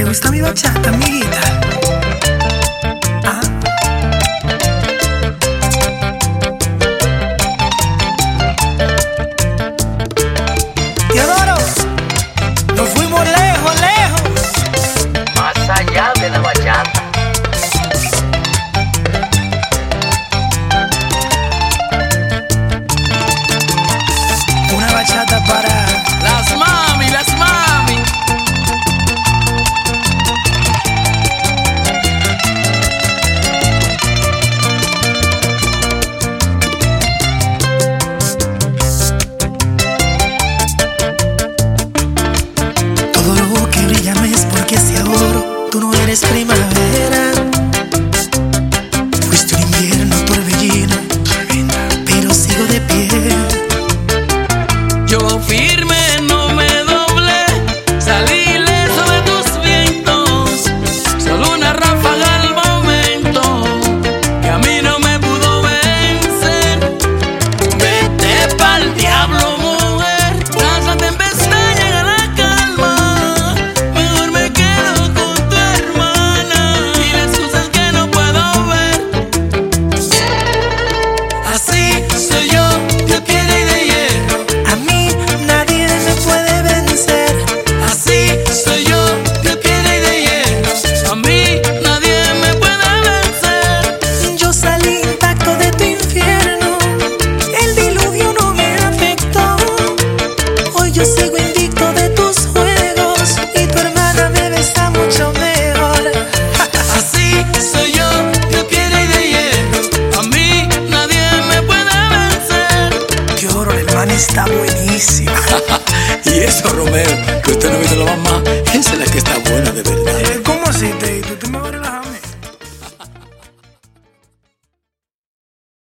gusta mi bachata, amiguita? ¿Ah? Teodoro, nos fuimos lejos, lejos, más allá de la bachata. una bachata para Las mami, las mami. todo lo que brilla me es porque ese oro. Tú no eres primavera, fuiste un invierno torbellino, pero sigo de pie. Yo firme, no me doblé, salí ileso de tus vientos. Solo una ráfaga al momento que a mí no me pudo vencer. Vete pa'l diablo, mujer, tras la tempestad llega la calma. Mejor me quedo con tu hermana y las cosas que no puedo ver. Así soy yo, de piedra y de hierro. A mí nadie me puede vencer. Así soy yo, de piedra y de hierro. A mí nadie me puede vencer. Yo salí intacto de tu infierno, el diluvio no me afectó. Hoy yo sigo invicto de tus juegos y tu hermana me besa mucho mejor. Así soy yo, de piedra y de hierro. A mí nadie me puede vencer. Teodoro, la hermana está buenísima. Y eso, Romeo,